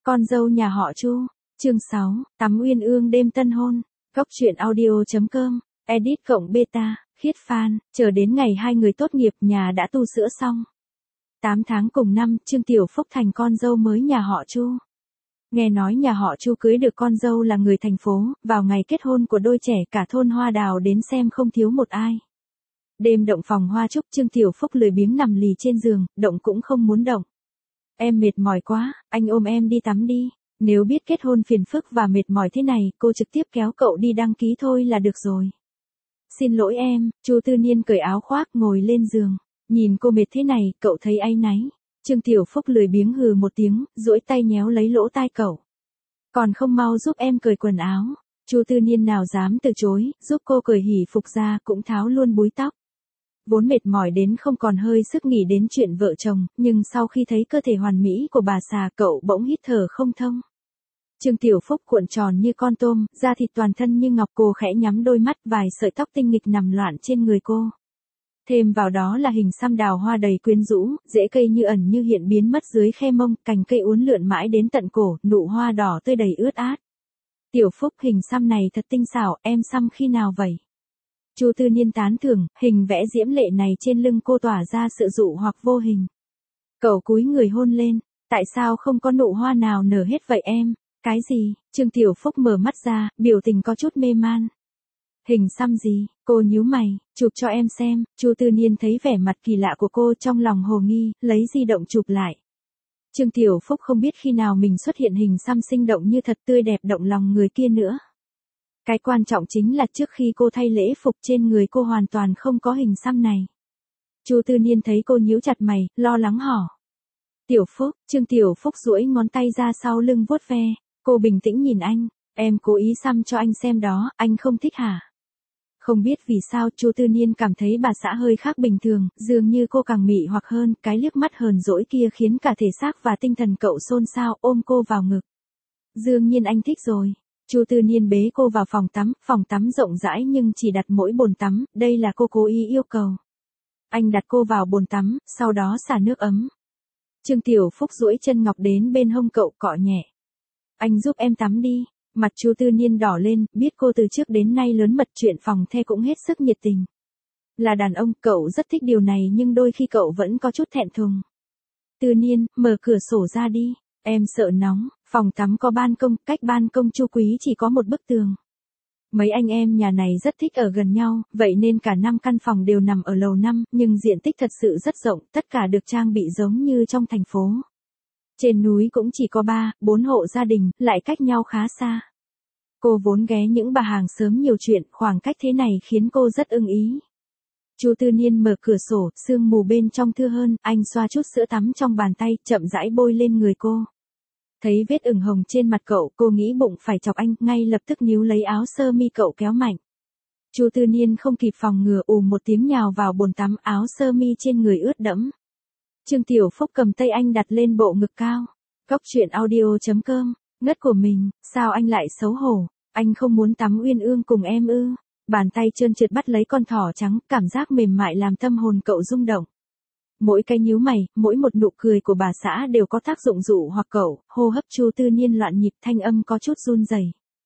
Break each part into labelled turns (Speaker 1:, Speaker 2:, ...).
Speaker 1: Con dâu nhà họ Chu, chương 6, tắm uyên ương đêm tân hôn, góc truyện audio.com, edit cộng beta, khiết fan, chờ đến ngày hai người tốt nghiệp nhà đã tu sữa xong. 8 tháng cùng năm, Trương Tiểu Phúc thành con dâu mới nhà họ Chu. Nghe nói nhà họ Chu cưới được con dâu là người thành phố, vào ngày kết hôn của đôi trẻ cả thôn Hoa Đào đến xem không thiếu một ai. Đêm động phòng hoa chúc, Trương Tiểu Phúc lười biếng nằm lì trên giường, động cũng không muốn động. Em mệt mỏi quá, anh ôm em đi tắm đi. Nếu biết kết hôn phiền phức và mệt mỏi thế này, cô trực tiếp kéo cậu đi đăng ký thôi là được rồi. Xin lỗi em, Chu Tư Niên cởi áo khoác ngồi lên giường. Nhìn cô mệt thế này, cậu thấy áy náy. Trương Tiểu Phúc lười biếng hừ một tiếng, duỗi tay nhéo lấy lỗ tai cậu. Còn không mau giúp em cởi quần áo. Chu Tư Niên nào dám từ chối, giúp cô cởi hỉ phục ra cũng tháo luôn búi tóc. Vốn mệt mỏi đến không còn hơi sức nghĩ đến chuyện vợ chồng, nhưng sau khi thấy cơ thể hoàn mỹ của bà già cậu bỗng hít thở không thông. Trương Tiểu Phúc cuộn tròn như con tôm, da thịt toàn thân như ngọc, cô khẽ nhắm đôi mắt, vài sợi tóc tinh nghịch nằm loạn trên người cô. Thêm vào đó là hình xăm đào hoa đầy quyến rũ, rễ cây như ẩn như hiện biến mất dưới khe mông, cành cây uốn lượn mãi đến tận cổ, nụ hoa đỏ tươi đầy ướt át. Tiểu Phúc, hình xăm này thật tinh xảo, em xăm khi nào vậy? Chu Tư Niên tán thưởng, hình vẽ diễm lệ này trên lưng cô tỏa ra sự dụ hoặc vô hình. Cậu cúi người hôn lên, tại sao không có nụ hoa nào nở hết vậy em? Cái gì? Trương Tiểu Phúc mở mắt ra, biểu tình có chút mê man. Hình xăm gì? Cô nhíu mày, chụp cho em xem. Chu Tư Niên thấy vẻ mặt kỳ lạ của cô trong lòng hồ nghi, lấy di động chụp lại. Trương Tiểu Phúc không biết khi nào mình xuất hiện hình xăm sinh động như thật, tươi đẹp động lòng người kia nữa. Cái quan trọng chính là trước khi cô thay lễ phục trên người cô hoàn toàn không có hình xăm này. Chu Tư Niên thấy cô nhíu chặt mày, lo lắng hỏi. Tiểu Phúc, Trương Tiểu Phúc duỗi ngón tay ra sau lưng vuốt ve. Cô bình tĩnh nhìn anh, em cố ý xăm cho anh xem đó, anh không thích hả? Không biết vì sao Chu Tư Niên cảm thấy bà xã hơi khác bình thường, dường như cô càng mị hoặc hơn, cái liếc mắt hờn dỗi kia khiến cả thể xác và tinh thần cậu xôn xao, ôm cô vào ngực. Dường nhiên anh thích rồi. Chu Tư Niên bế cô vào phòng tắm rộng rãi nhưng chỉ đặt mỗi bồn tắm, đây là cô cố ý yêu cầu. Anh đặt cô vào bồn tắm, sau đó xả nước ấm. Trương Tiểu Phúc duỗi chân ngọc đến bên hông cậu cọ nhẹ. Anh giúp em tắm đi. Mặt Chu Tư Niên đỏ lên, biết cô từ trước đến nay lớn mật chuyện phòng the cũng hết sức nhiệt tình. Là đàn ông, cậu rất thích điều này nhưng đôi khi cậu vẫn có chút thẹn thùng. Tư Niên, mở cửa sổ ra đi. Em sợ nóng, phòng tắm có ban công, cách ban công Chu Quý chỉ có một bức tường. Mấy anh em nhà này rất thích ở gần nhau, vậy nên cả 5 căn phòng đều nằm ở lầu 5, nhưng diện tích thật sự rất rộng, tất cả được trang bị giống như trong thành phố. Trên núi cũng chỉ có 3-4 hộ gia đình, lại cách nhau khá xa. Cô vốn ghé những bà hàng sớm nhiều chuyện, khoảng cách thế này khiến cô rất ưng ý. Chu Tư Niên mở cửa sổ, sương mù bên trong thưa hơn, anh xoa chút sữa tắm trong bàn tay, chậm rãi bôi lên người cô. Thấy vết ửng hồng trên mặt cậu, cô nghĩ bụng phải chọc anh, ngay lập tức níu lấy áo sơ mi cậu kéo mạnh. Chu Tư Niên không kịp phòng ngừa, một tiếng nhào vào bồn tắm, áo sơ mi trên người ướt đẫm. Trương Tiểu Phúc cầm tay anh đặt lên bộ ngực cao. Góc truyện audio.com, ngất của mình, sao anh lại xấu hổ, anh không muốn tắm uyên ương cùng em ư? Bàn tay trơn trượt bắt lấy con thỏ trắng, cảm giác mềm mại làm tâm hồn cậu rung động. Mỗi cái nhíu mày, mỗi một nụ cười của bà xã đều có tác dụng dụ hoặc cậu, hô hấp Chu Tư Niên loạn nhịp, thanh âm có chút run rẩy.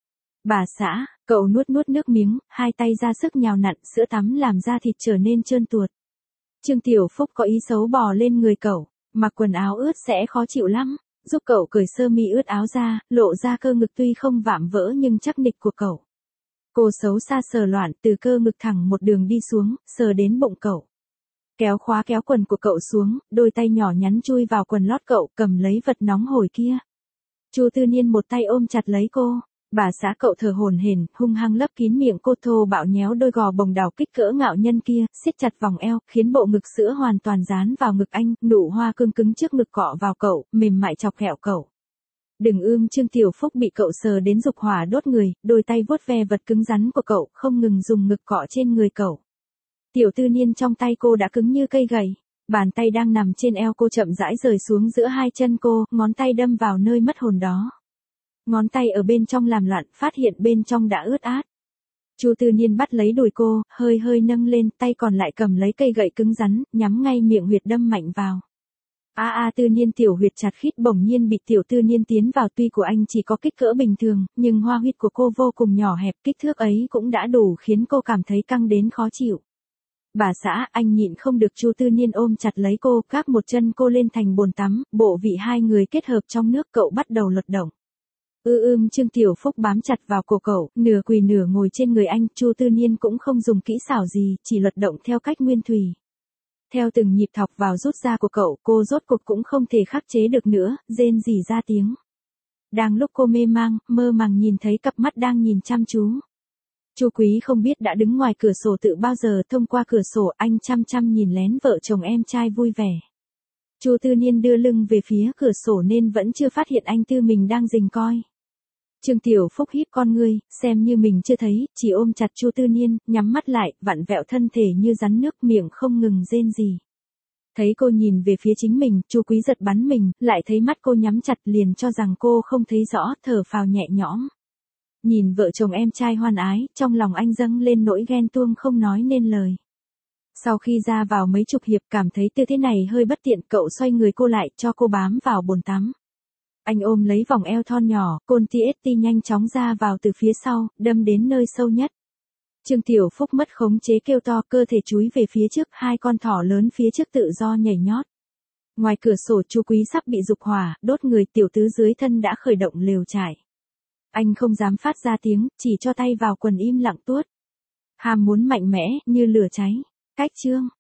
Speaker 1: Bà xã, cậu nuốt nước miếng, hai tay ra sức nhào nặn, sữa tắm làm da thịt trở nên trơn tuột. Trương Tiểu Phúc có ý xấu bò lên người cậu, mặc quần áo ướt sẽ khó chịu lắm, giúp cậu cởi sơ mi ướt áo ra, lộ ra cơ ngực tuy không vạm vỡ nhưng chắc nịch của cậu. Cô xấu xa sờ loạn từ cơ ngực thẳng một đường đi xuống, sờ đến bụng cậu. Kéo khóa kéo quần của cậu xuống, đôi tay nhỏ nhắn chui vào quần lót cậu, cầm lấy vật nóng hổi kia. Chu Tư Niên một tay ôm chặt lấy cô. Bà xã cậu thở hổn hển, hung hăng lấp kín miệng cô, thô bạo nhéo đôi gò bồng đào kích cỡ ngạo nhân kia, siết chặt vòng eo, khiến bộ ngực sữa hoàn toàn dán vào ngực anh, nụ hoa cương cứng trước ngực cọ vào cậu, mềm mại chọc ghẹo cậu. Đừng Trương Tiểu Phúc bị cậu sờ đến dục hỏa đốt người, đôi tay vuốt ve vật cứng rắn của cậu, không ngừng dùng ngực cọ trên người cậu. Tiểu Tư Niên trong tay cô đã cứng như cây gậy, bàn tay đang nằm trên eo cô chậm rãi rời xuống giữa hai chân cô, ngón tay đâm vào nơi mất hồn đó. Ngón tay ở bên trong làm loạn, phát hiện bên trong đã ướt át. Chu Tư Niên bắt lấy đùi cô, hơi nâng lên, tay còn lại cầm lấy cây gậy cứng rắn, nhắm ngay miệng huyệt đâm mạnh vào. Tư Niên tiểu huyệt chặt khít bỗng nhiên bị tiểu Tư Niên tiến vào, tuy của anh chỉ có kích cỡ bình thường, nhưng hoa huyệt của cô vô cùng nhỏ hẹp, kích thước ấy cũng đã đủ khiến cô cảm thấy căng đến khó chịu. Bà xã, anh nhịn không được, Chu Tư Niên ôm chặt lấy cô, gác một chân cô lên thành bồn tắm, bộ vị hai người kết hợp trong nước, cậu bắt đầu lật động. Trương Tiểu Phúc bám chặt vào cổ cậu, nửa quỳ nửa ngồi trên người anh, Chu Tư Niên cũng không dùng kỹ xảo gì, chỉ lật động theo cách nguyên thủy. Theo từng nhịp thọc vào rút ra của cậu, cô rốt cuộc cũng không thể khắc chế được nữa, rên rỉ ra tiếng. Đang lúc cô mê mang, mơ màng nhìn thấy cặp mắt đang nhìn chăm chú. Chu Quý không biết đã đứng ngoài cửa sổ từ bao giờ, thông qua cửa sổ anh chăm chăm nhìn lén vợ chồng em trai vui vẻ. Chu Tư Niên đưa lưng về phía cửa sổ nên vẫn chưa phát hiện anh tư mình đang rình coi. Trương Tiểu Phúc híp con ngươi, xem như mình chưa thấy, chỉ ôm chặt Chu Tư Niên, nhắm mắt lại, vặn vẹo thân thể như rắn nước, miệng không ngừng rên rỉ. Thấy cô nhìn về phía chính mình, Chu Quý giật bắn mình, lại thấy mắt cô nhắm chặt, liền cho rằng cô không thấy rõ, thở phào nhẹ nhõm. Nhìn vợ chồng em trai hoan ái, trong lòng anh dâng lên nỗi ghen tuông không nói nên lời. Sau khi ra vào mấy chục hiệp cảm thấy tư thế này hơi bất tiện, cậu xoay người cô lại, cho cô bám vào bồn tắm. Anh ôm lấy vòng eo thon nhỏ, Côn TST nhanh chóng ra vào từ phía sau, đâm đến nơi sâu nhất. Trương Tiểu Phúc mất khống chế kêu to, cơ thể chúi về phía trước, hai con thỏ lớn phía trước tự do nhảy nhót. Ngoài cửa sổ Chu Quý sắp bị dục hỏa, đốt người, tiểu tứ dưới thân đã khởi động lều trại. Anh không dám phát ra tiếng, chỉ cho tay vào quần im lặng tuốt. Ham muốn mạnh mẽ, như lửa cháy. Cách chương.